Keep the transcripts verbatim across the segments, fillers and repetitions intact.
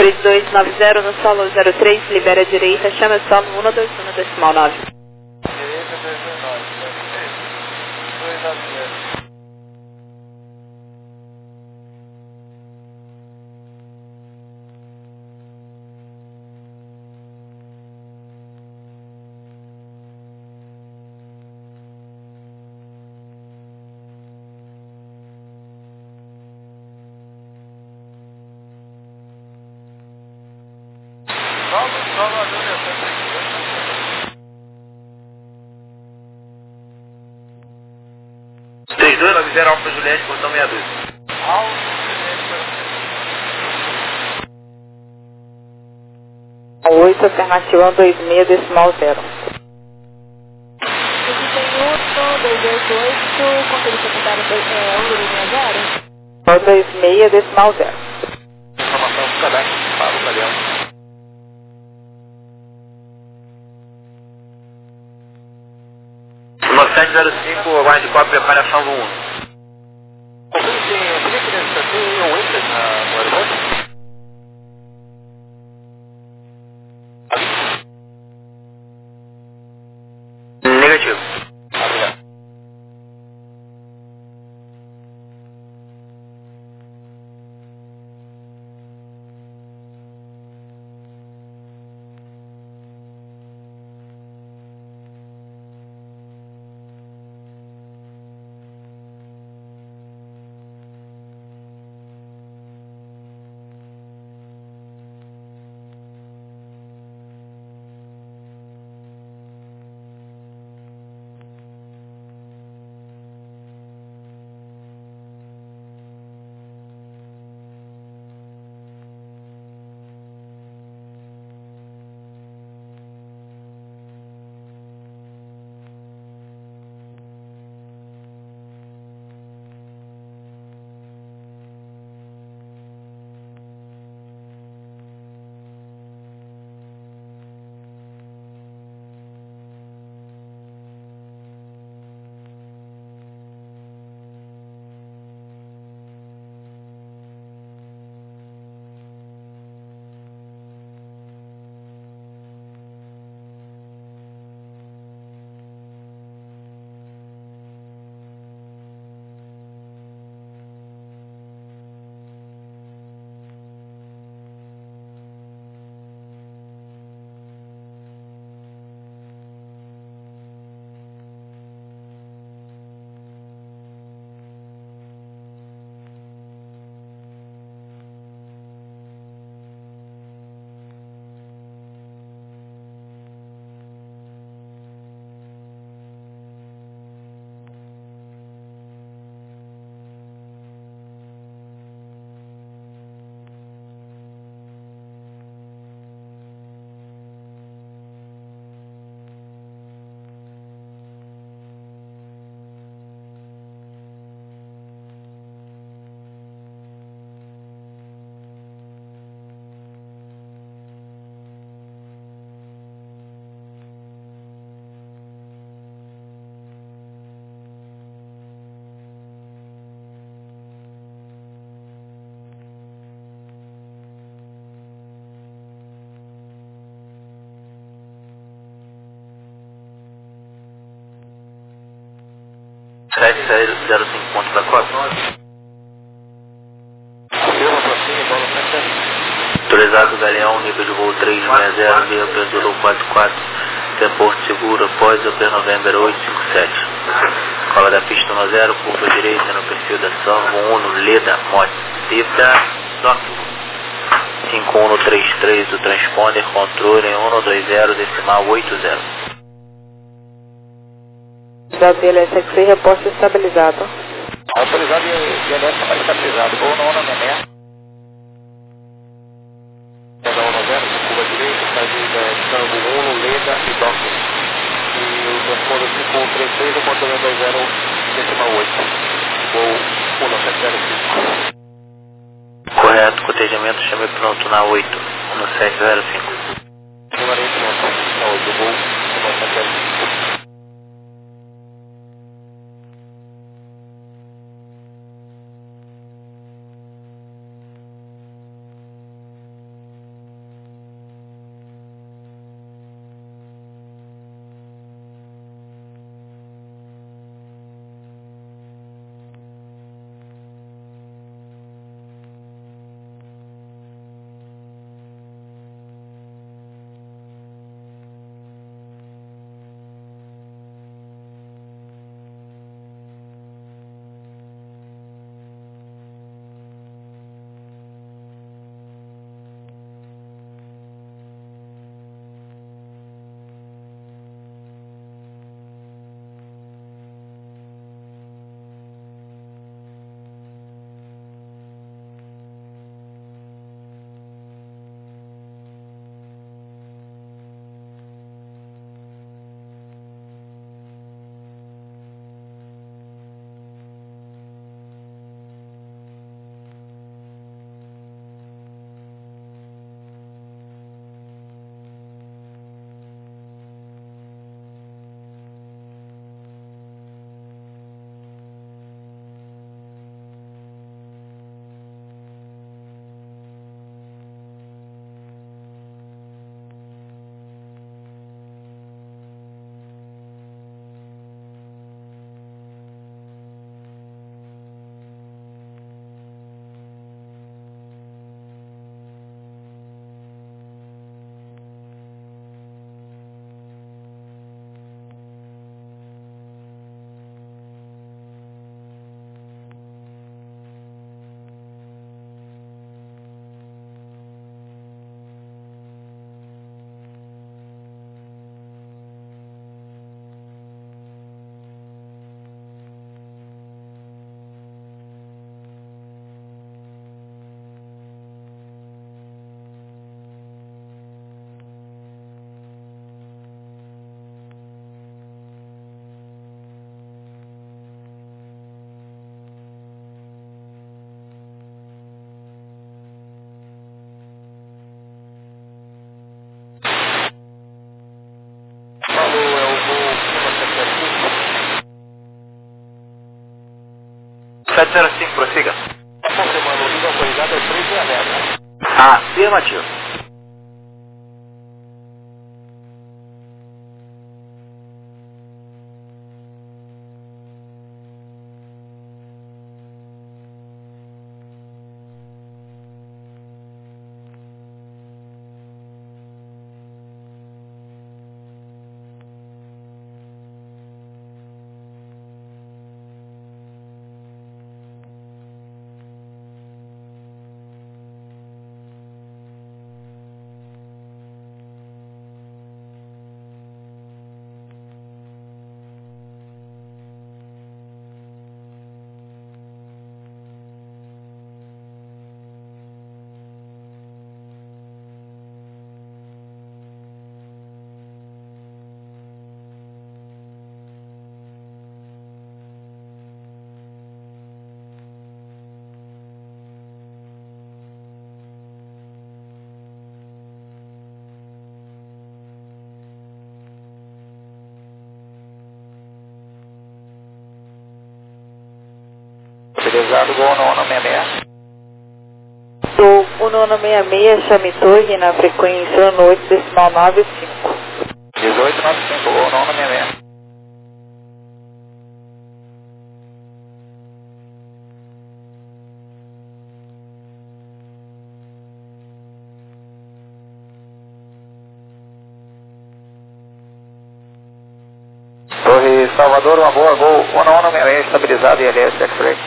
três dois nove zero no solo zero três, libera a direita, chama o solo um dois um decimal nove. Direita dois dois nove, dois nove zero. três dois nove zero Alfa Juliette, portão sessenta e dois. Alfa Juliette. oito, alternativa um dois seis, decimal zero. dois oito oito, conselho secundário é um dois zero? um dois seis, decimal zero. Informação do cadastro para o Galeão. nove sete zero cinco, aguarde cópia, preparação do um. Negativo. sete zero cinco ponto da cópia. Autorizado Galeão, nível de voo três seis zero, via operador quatro quatro, até Porto Seguro, após o P November oito cinco sete. Cola da pista um zero, curva direita no perfil da Salvo um, Leda, Motita, Sócio. cinco um três três do transponder, controle um dois zero, decimal oito zero. Da D L S X C, reposto estabilizado. Autorizado e D L S mais estabilizado. Vou no ONU Memé. Pega um zero, curva direita, saída Tango um, Leda e Doctor. E o transponder cinco um três três, o controle um dois zero, decimal oito. Vou um sete zero cinco. Correto, cotejamento, chame pronto na oito, um sete zero cinco. Número pronto, na oito, vou um sete zero cinco. sete zero cinco, prossiga. Confirmando, o liga autorizado é três zero zero, né? Afirmativo. Autorizado, Gol Nono sessenta e seis. Gol Nono sessenta e seis, chame torre na frequência no oito decimal nove cinco. dezoito noventa e cinco, Gol Nono sessenta e seis. Torre Salvador, uma boa, Gol Nono sessenta e seis, estabilizado, I L S X-Ray.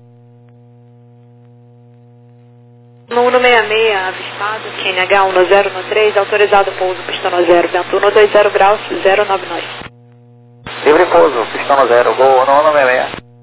Nono sessenta e seis, avistado, Q N H um zero um três, autorizado pouso, pistão zero, vento um dois zero graus, zero nove nove. Livre pouso, pistão zero, Gol Nono sessenta e seis.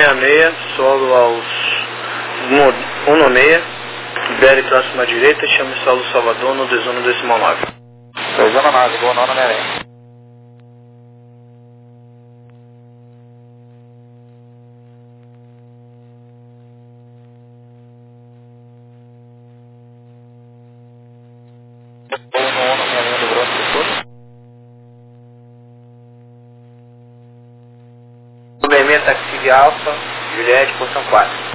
seis seis, solo aos um seis, libere próxima à direita, chame solo Salvador no desuno decimal nove. Desuno nove, gol nove Homem-Aranha. Gol no Homem-Aranha do Grosso do Sul. Suplemento Taxi Alfa, Juliette, posição quatro.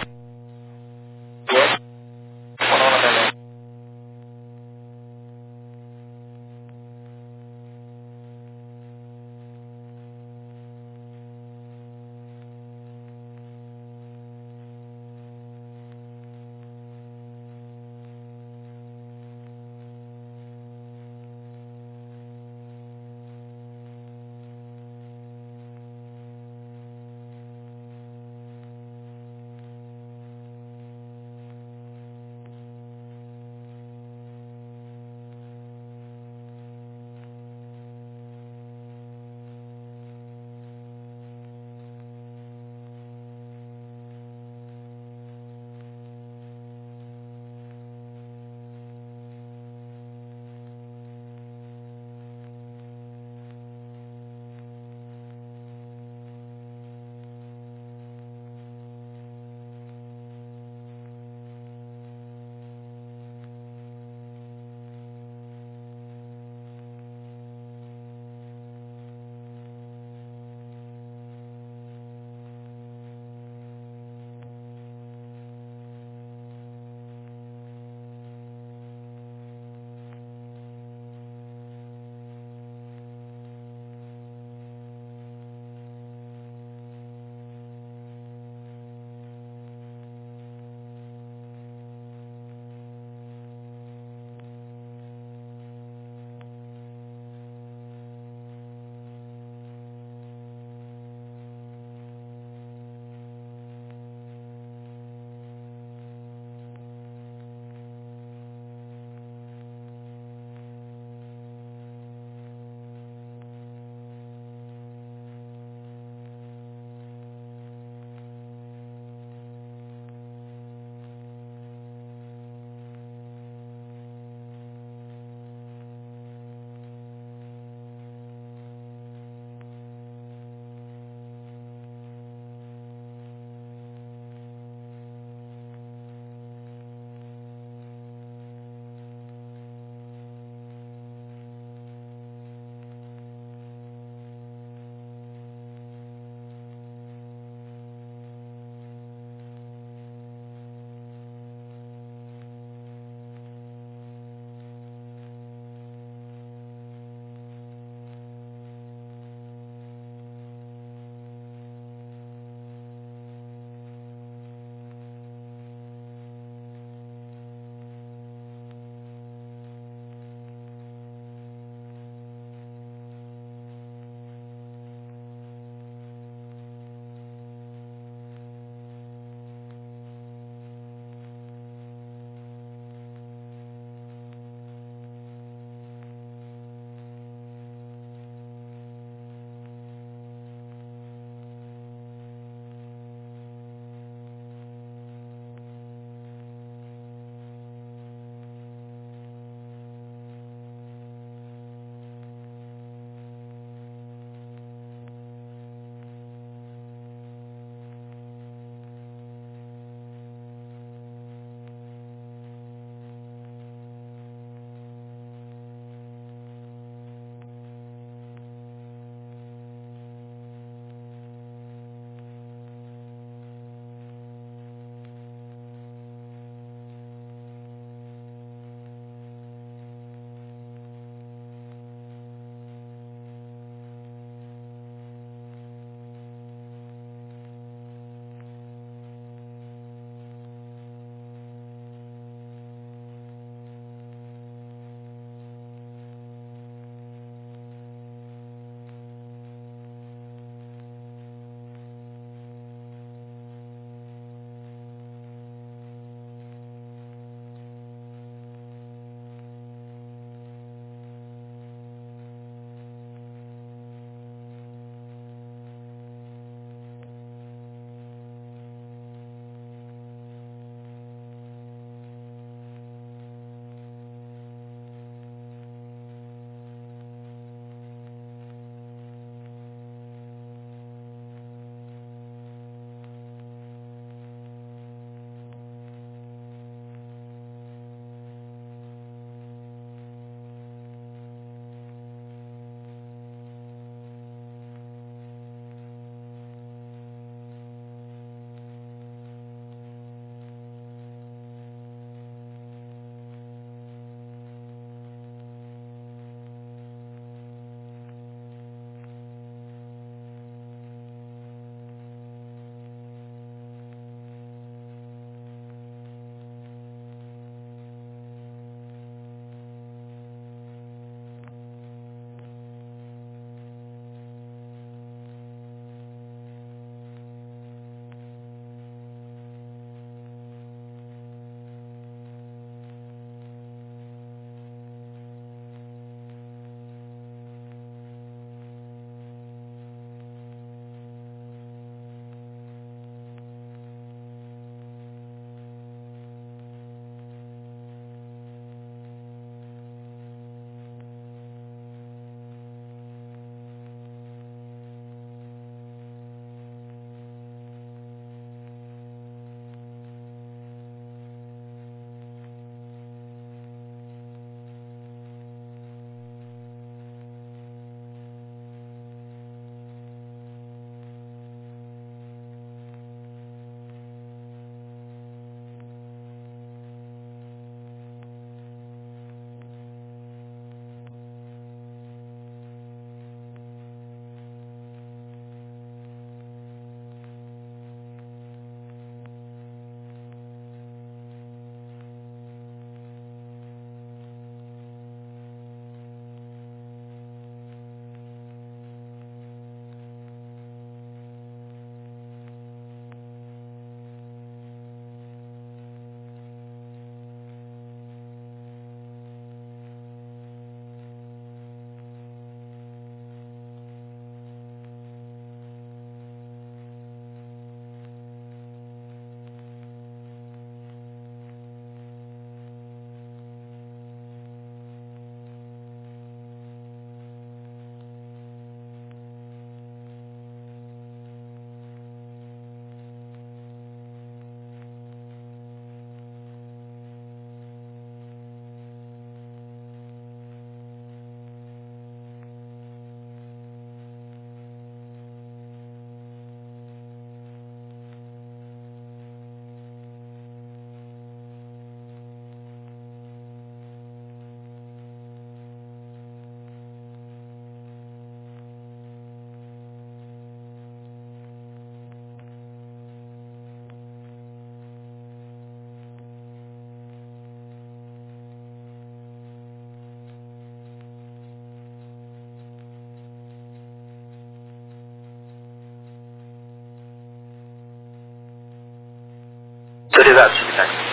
Obrigado, subtáxi.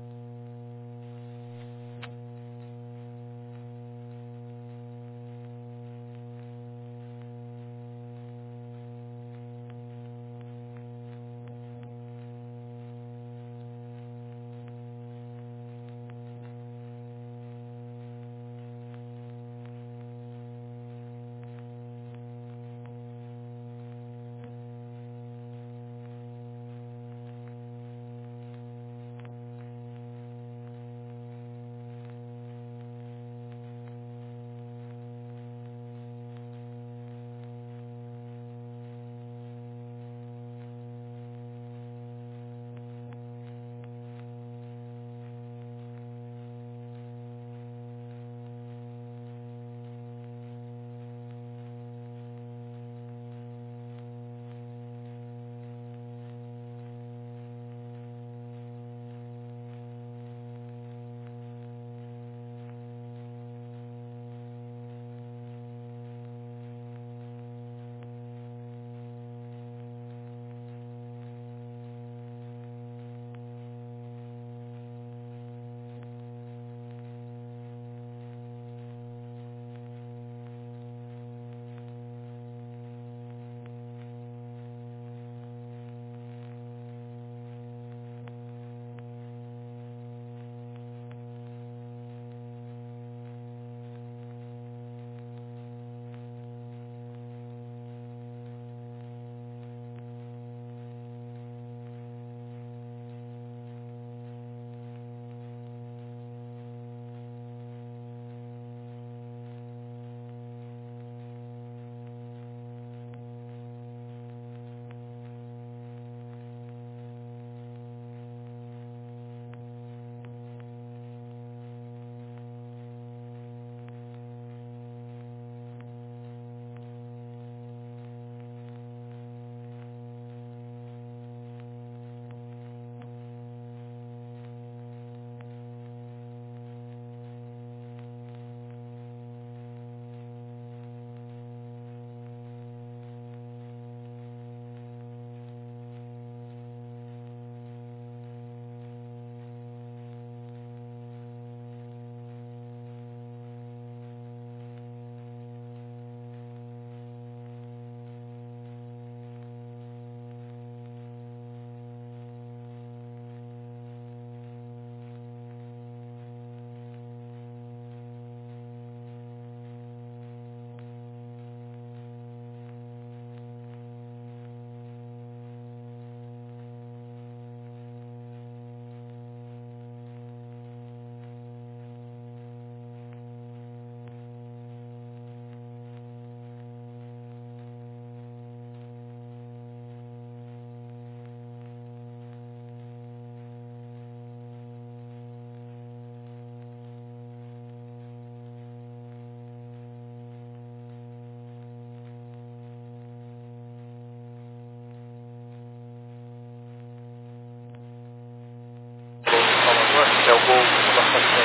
É o gol bastante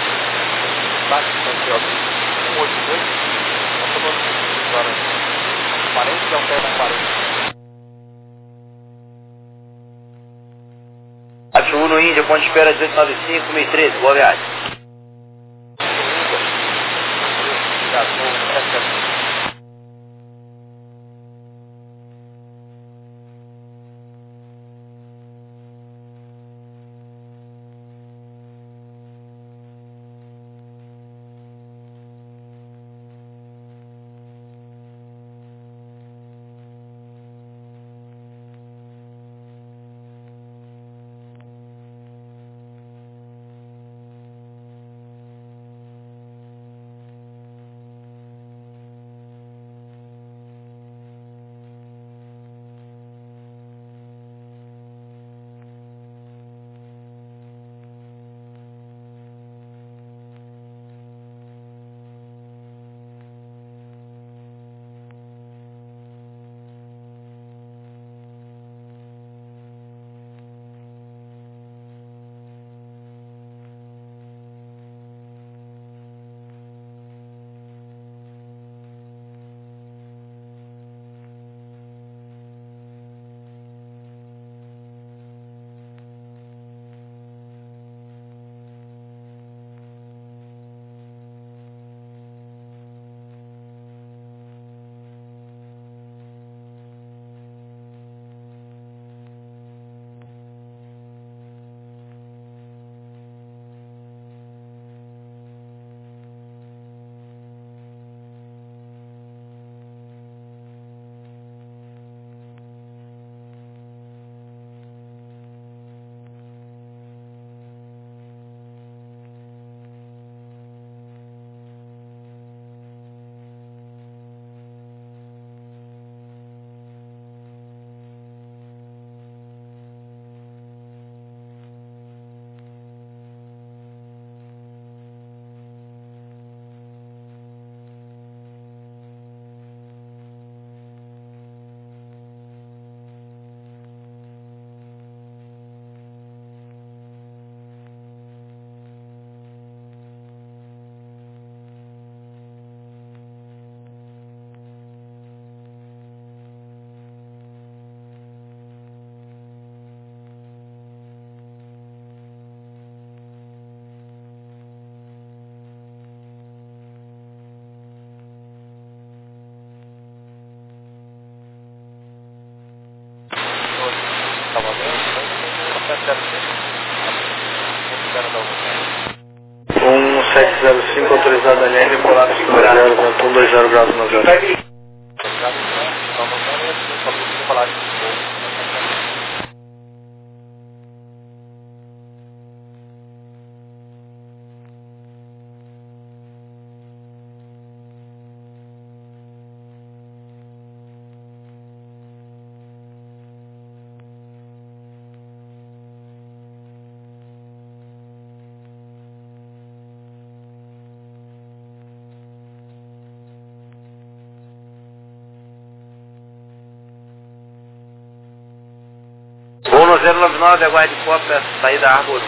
tático, aqui, ó, um oito dois, nós estamos agora quarenta e altera quarenta. um no Índia, ponto de espera dezoito noventa e cinco, meio treze, boa viagem. Obrigado, um sete zero cinco autorizado N N, Polaris zero vento um dois zero graus no zero. Uno zero nove nove, aguarde cópia, saída Árvore.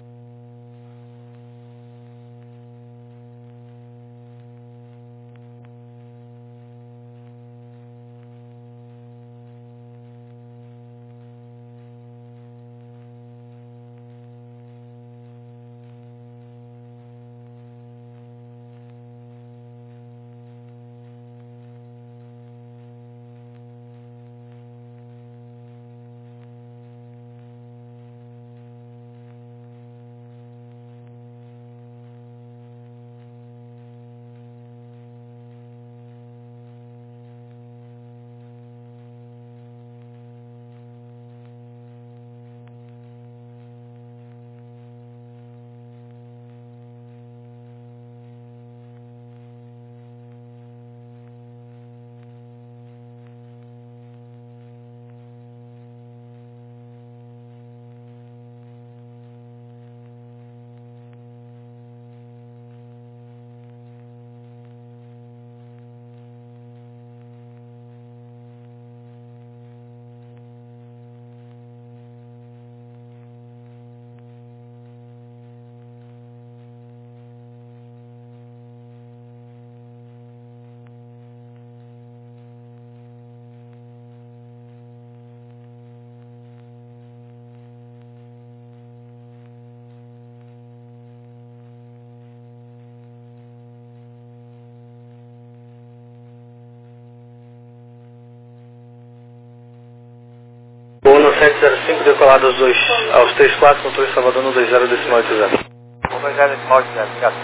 Uno sete zero cinco, decolado aos dois, aos três quatro, controle Salvador no dois zero decimal oito zero. um dois zero decimal oito zero, obrigado.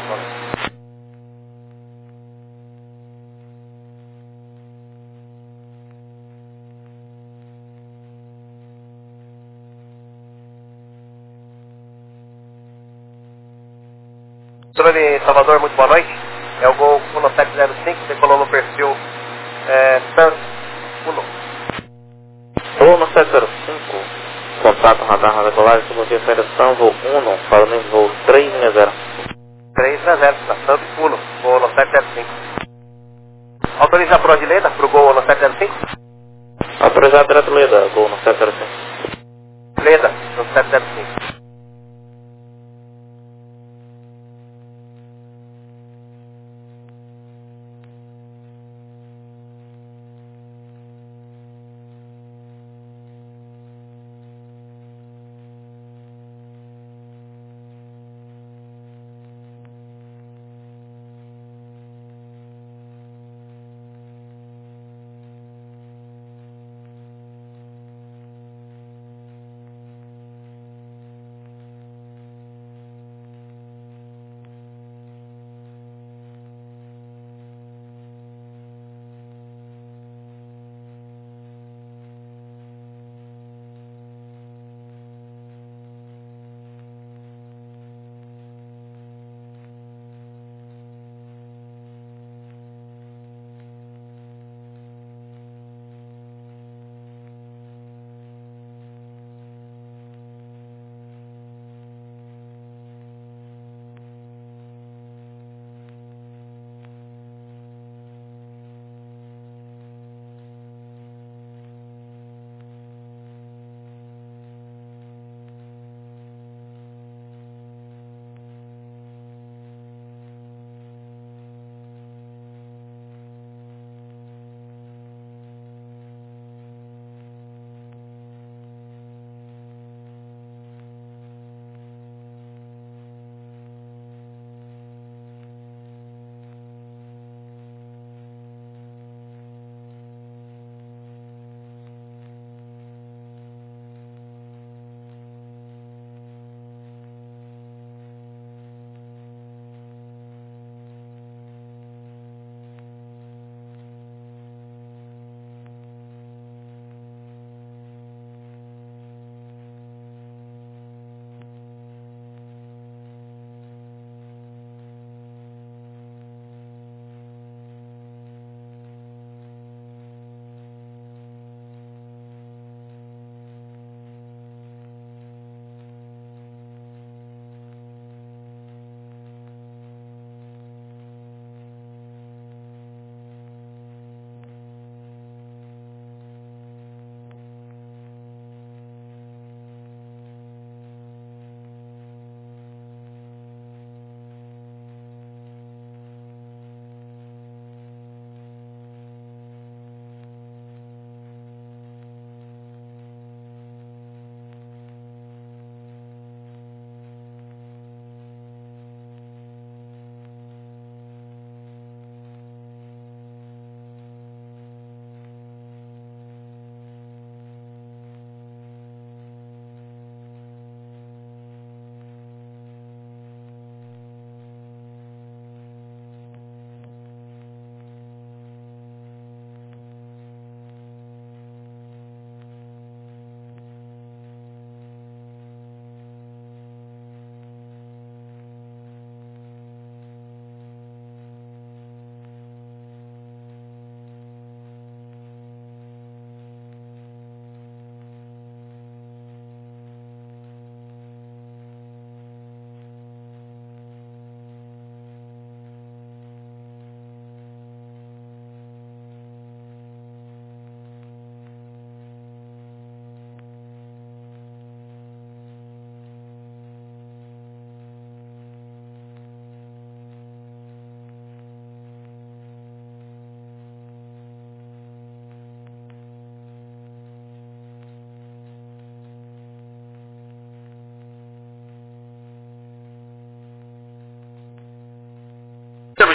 Controle Salvador, muito boa noite. É o Gol Uno sete zero cinco, decolou no perfil é, San Uno. Uno sete zero cinco, contato radar na decolagem, subouvir Federação, voo um, falando em voo três zero. três zero, na San Uno, Gol Uno sete zero cinco. Autoriza a proa de Leda para o Gol Uno sete zero cinco? Autorizado direto Leda, Gol no sete zero cinco. Leda, no sete zero cinco.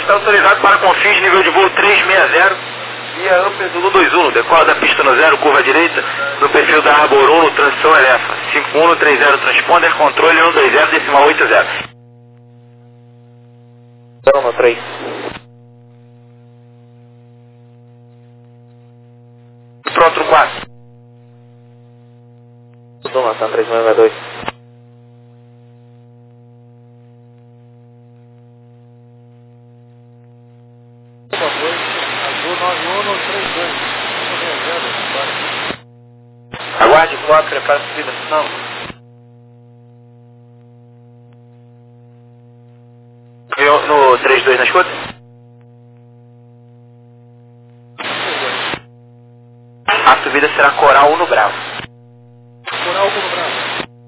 está autorizado para confins, nível de voo trezentos e sessenta, via Upper Zulu dois um, decola da pista no zero, curva direita, no perfil da Arbor um, no transição Elefa, cinco um três zero, transponder, controle cento e vinte, decimal oitenta. no três. Pronto, quatro. Zona, San três nove dois. Aguarde quatro, prepara a subida, não. Eu, no três dois na escuta? A subida será Coral um no Bravo. Coral um no Bravo.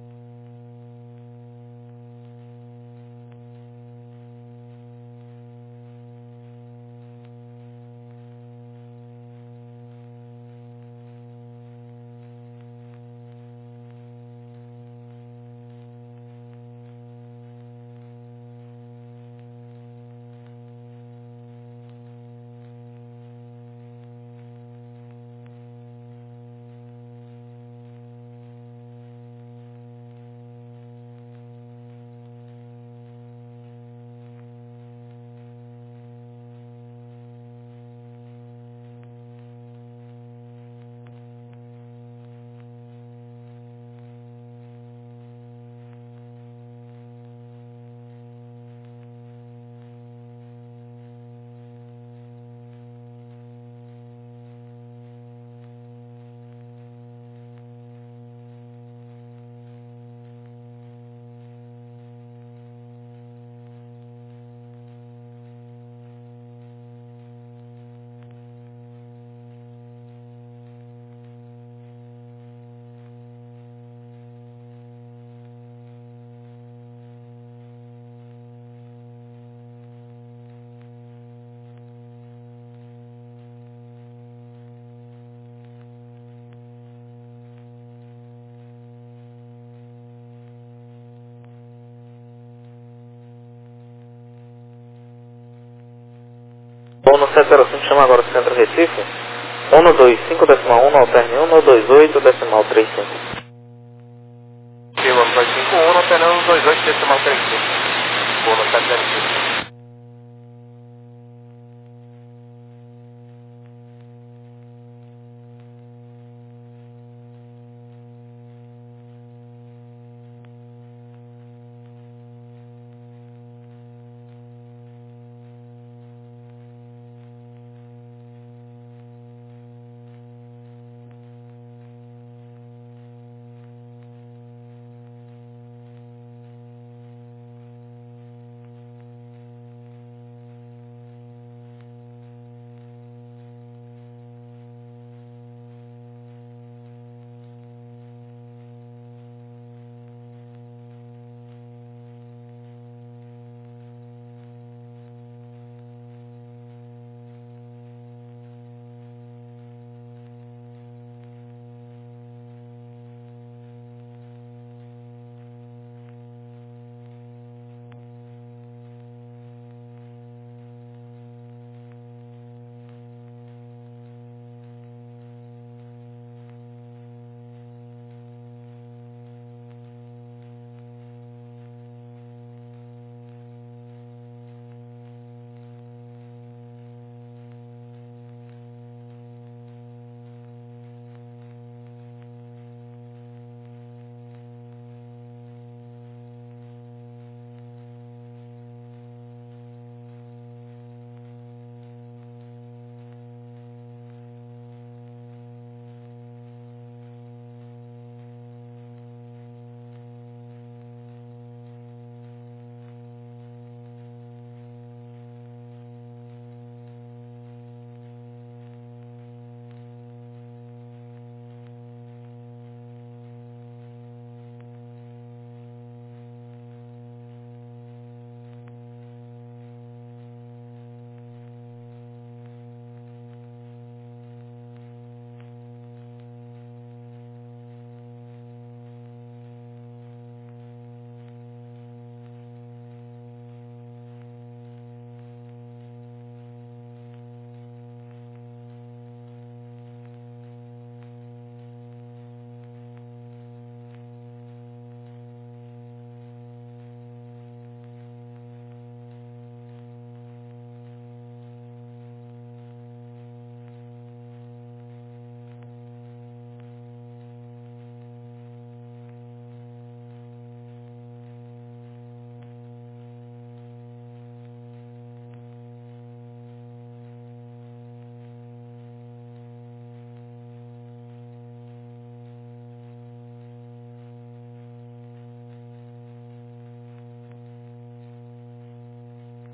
Bom, no sete zero cinco, chama agora o Centro Recife. um dois cinco decimal um, alterne um dois oito decimal trinta e cinco. Pelo dois cinco um, alternando dois oito decimal trinta e cinco. Bom, no sete zero cinco.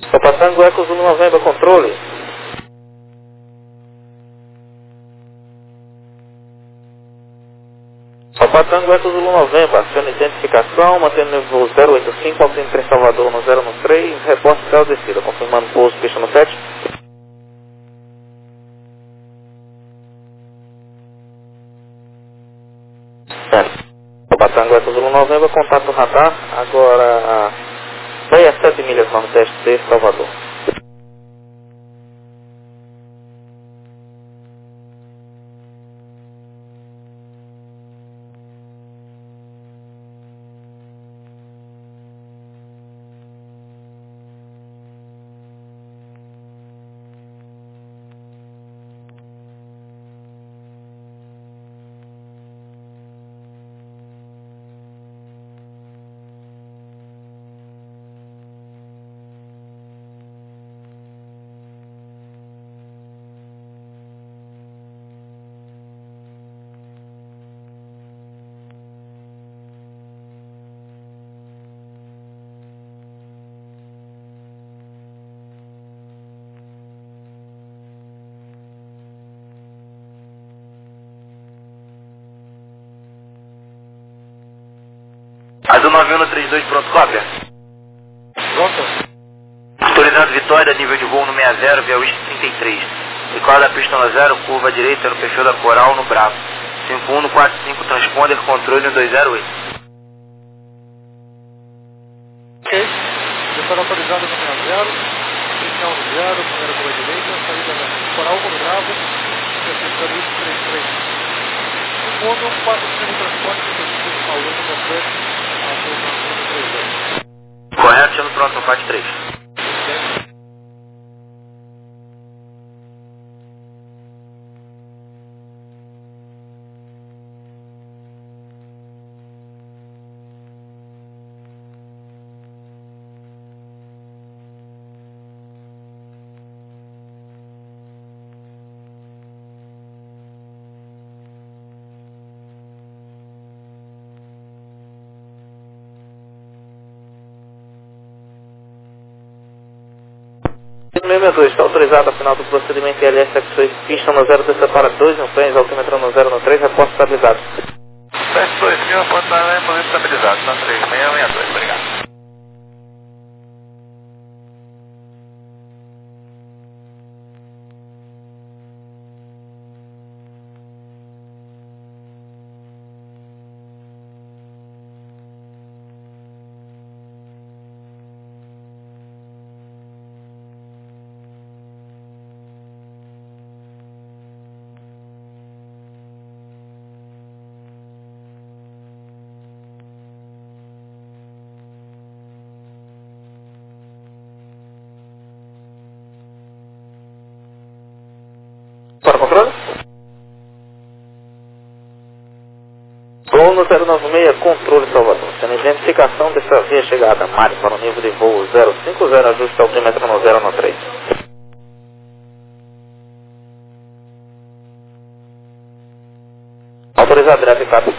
Papa Tango Eco Zulu November, controle. Papa Tango Eco Zulu November, aciona identificação, mantendo o voo zero oito cinco, altimetria em Salvador no zero um três, reporte céu descida, confirmando pouso, pista no sete. Papa Tango Eco Zulu November, contato radar, agora sessenta e sete milhas nordeste de Salvador. Azul nove um três dois, pronto, cópia. Pronto? Autorizado Vitória, nível de voo no sessenta, via Whisky trinta e três. Recorda a pista no zero, curva direita no perfil da Coral, no Bravo. cinco um quatro cinco, transponder, controle no dois zero oito. Ok. Vitória autorizado no sessenta, inicial no zero, primeira curva direita, saída da Coral, no Bravo, perfil da Whisky trinta e três. cinco um quatro cinco, transponder, no Paulo, no controle. Correto, chamo pronto no F A T três. sessenta e dois, está autorizado a final do procedimento I L S X seis, pista no zero, desça para dois, no pés, altímetro no zero, no três, reporte estabilizado. Peço dois mil, apontamento estabilizado, tá três seis seis dois, obrigado. Para controle? Voo no zero nove seis, controle Salvador. Sendo identificação dessa via chegada Mari para o nível de voo zero cinco zero, ajuste altímetro no zero no três. Autorizado direto e capa.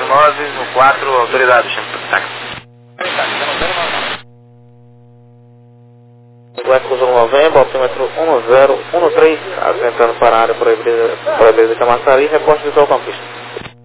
nove nove, no quatro, autorizado, táxi. West Novembro, altímetro um zero um três, atentando para a área proibida, proibida de Camaçari, reposte visual com pista.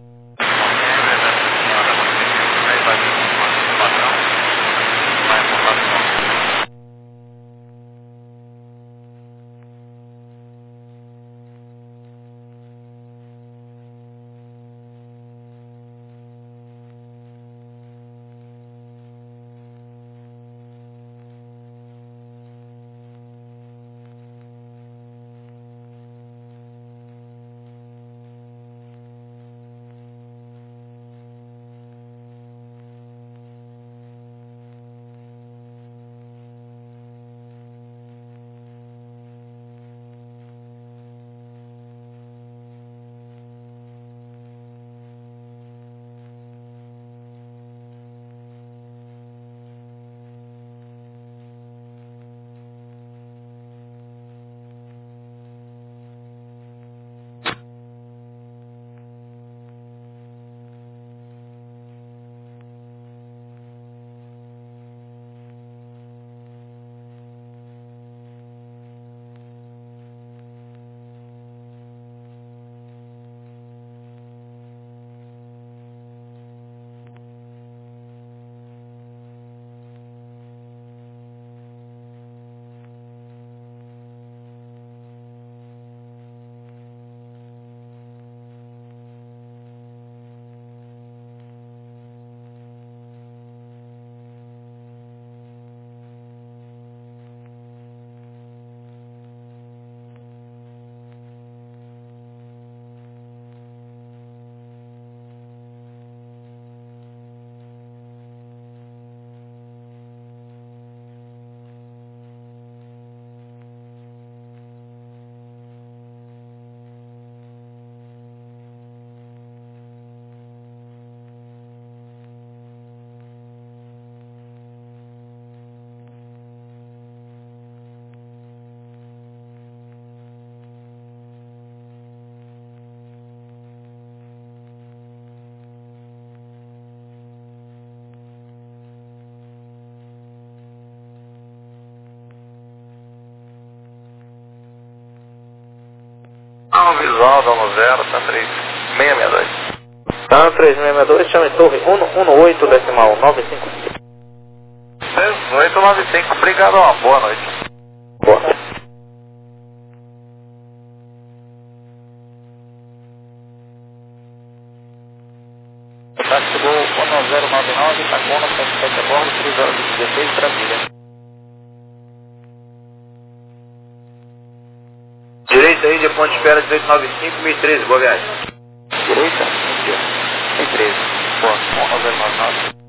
Não, visual, dono zero, tá três seis seis dois. Tá, três seis seis dois, chame torre um um oito, decimal nove cinco cinco. dezoito nove cinco, obrigado, uma boa noite. Boa. Táxi Gol um zero nove nove, Tacoma, sete sete a bordo, três horas e dezesseis, Brasília. Direita aí, de ponto de espera dezoito nove cinco, mil e treze, boa viagem. Direita, mil e treze, boa, um zero nove nove.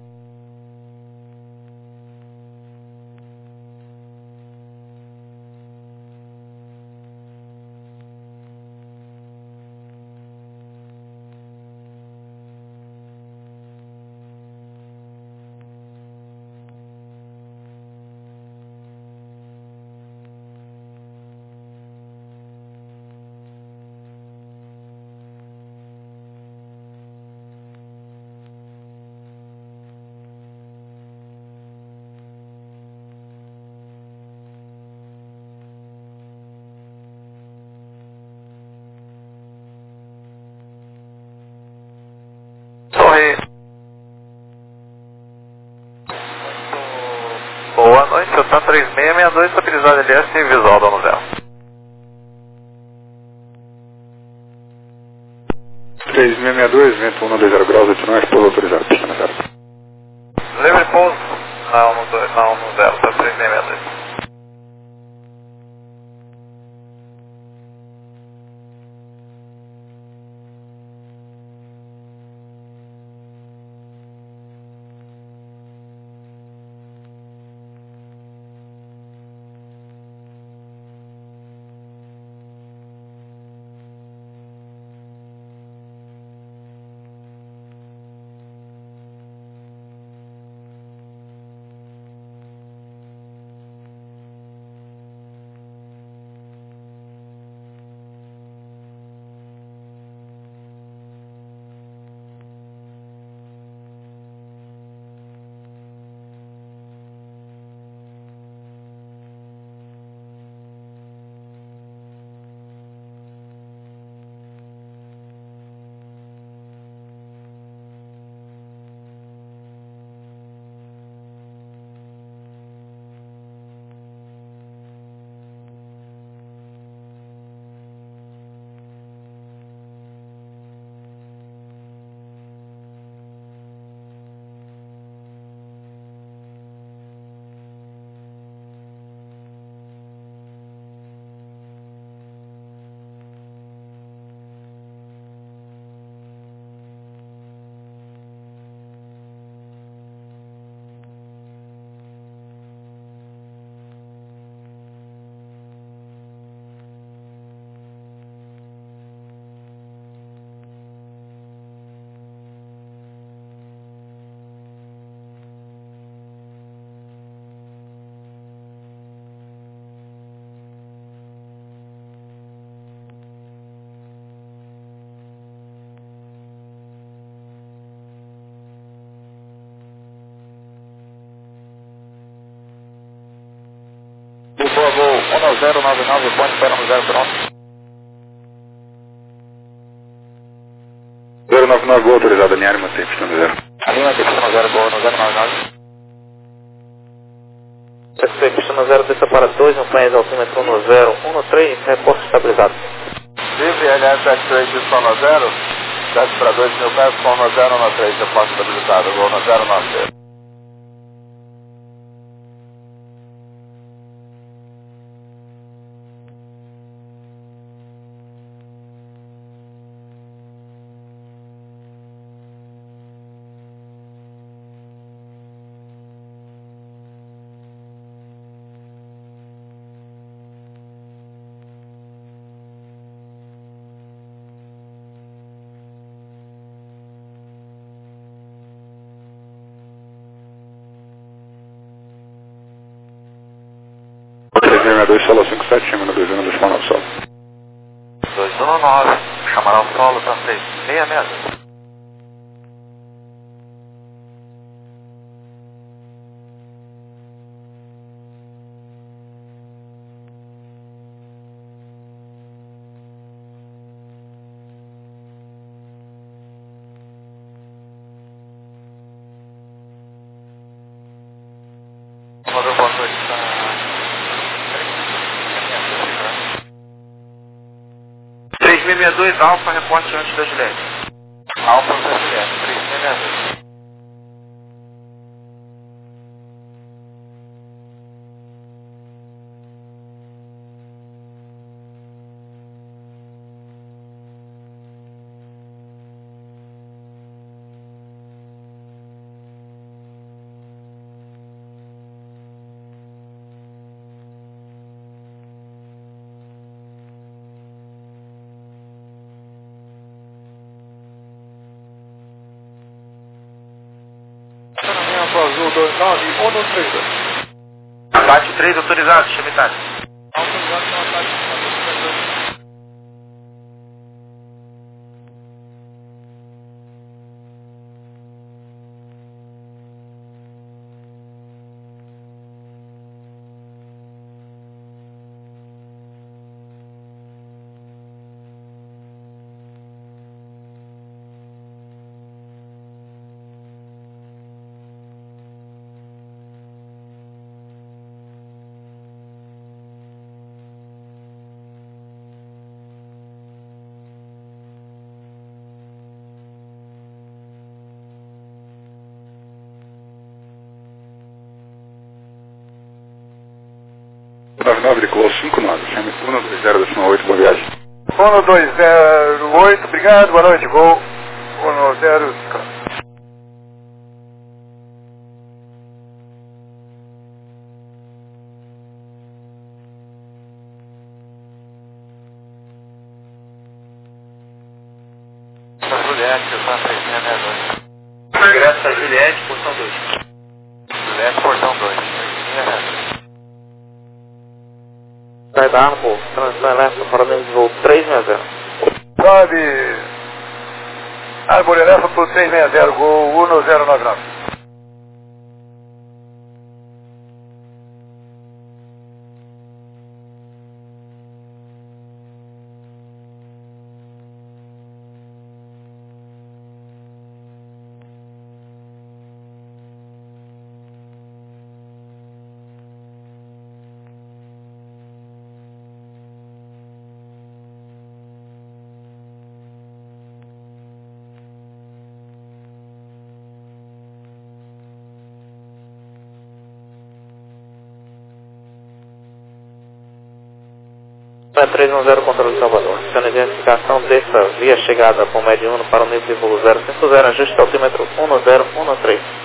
Torre. Boa noite, eu tô três seis seis dois, estabilizado L S e visual, dono zero. três seis seis dois, vento um dois zero graus, oito pouso autorizado, pista na zero. Livre pouso, não, no dois, não, no zero, tá três seis seis dois. zero nove nove, ponte para no zero pronto. zero nove nove, gol autorizado, alinhar e manter, pista no zero. Alinha, mantém, pista no zero, gol no zero nove nove. S C pista no zero, desça para dois, no plano altímetro no zero um três, reporte estabilizado. Livre, L S sete três, pista no zero, desce para dois mil pés, com no zero um três, reporte estabilizado, gol no zero nove zero. três seis dois, solo cinco sete, chama no dois um do Chamarão Solo. dois um nove, Chamarão Solo, tá seis seis seis. Motor boa noite, tá? três seis seis dois, Alfa, reporte antes da Juliette. Alfa para Juliette, três seis seis dois. Azul dois nove um três dois. Abate três, autorizado, chama Itália. Autorizado no ataque. nove nove, decolou cinco nove, chame um dois zero, décimo oito, boa viagem. um dois zero oito, obrigado, boa noite, gol um zero. Juliette, tá três seis seis dois. Ingresso a Juliette, portão dois. Juliette, portão dois, três seis seis dois. Sai da Arco, transição elétrica, para dentro de voo três seis zero. Sobe. Árvore elétrica por três seis zero, gol um zero nove nove. três um zero, controle de Salvador. Sendo identificação dessa via chegada com médio um para o nível de voo zero cinco zero, ajuste altímetro um zero um três.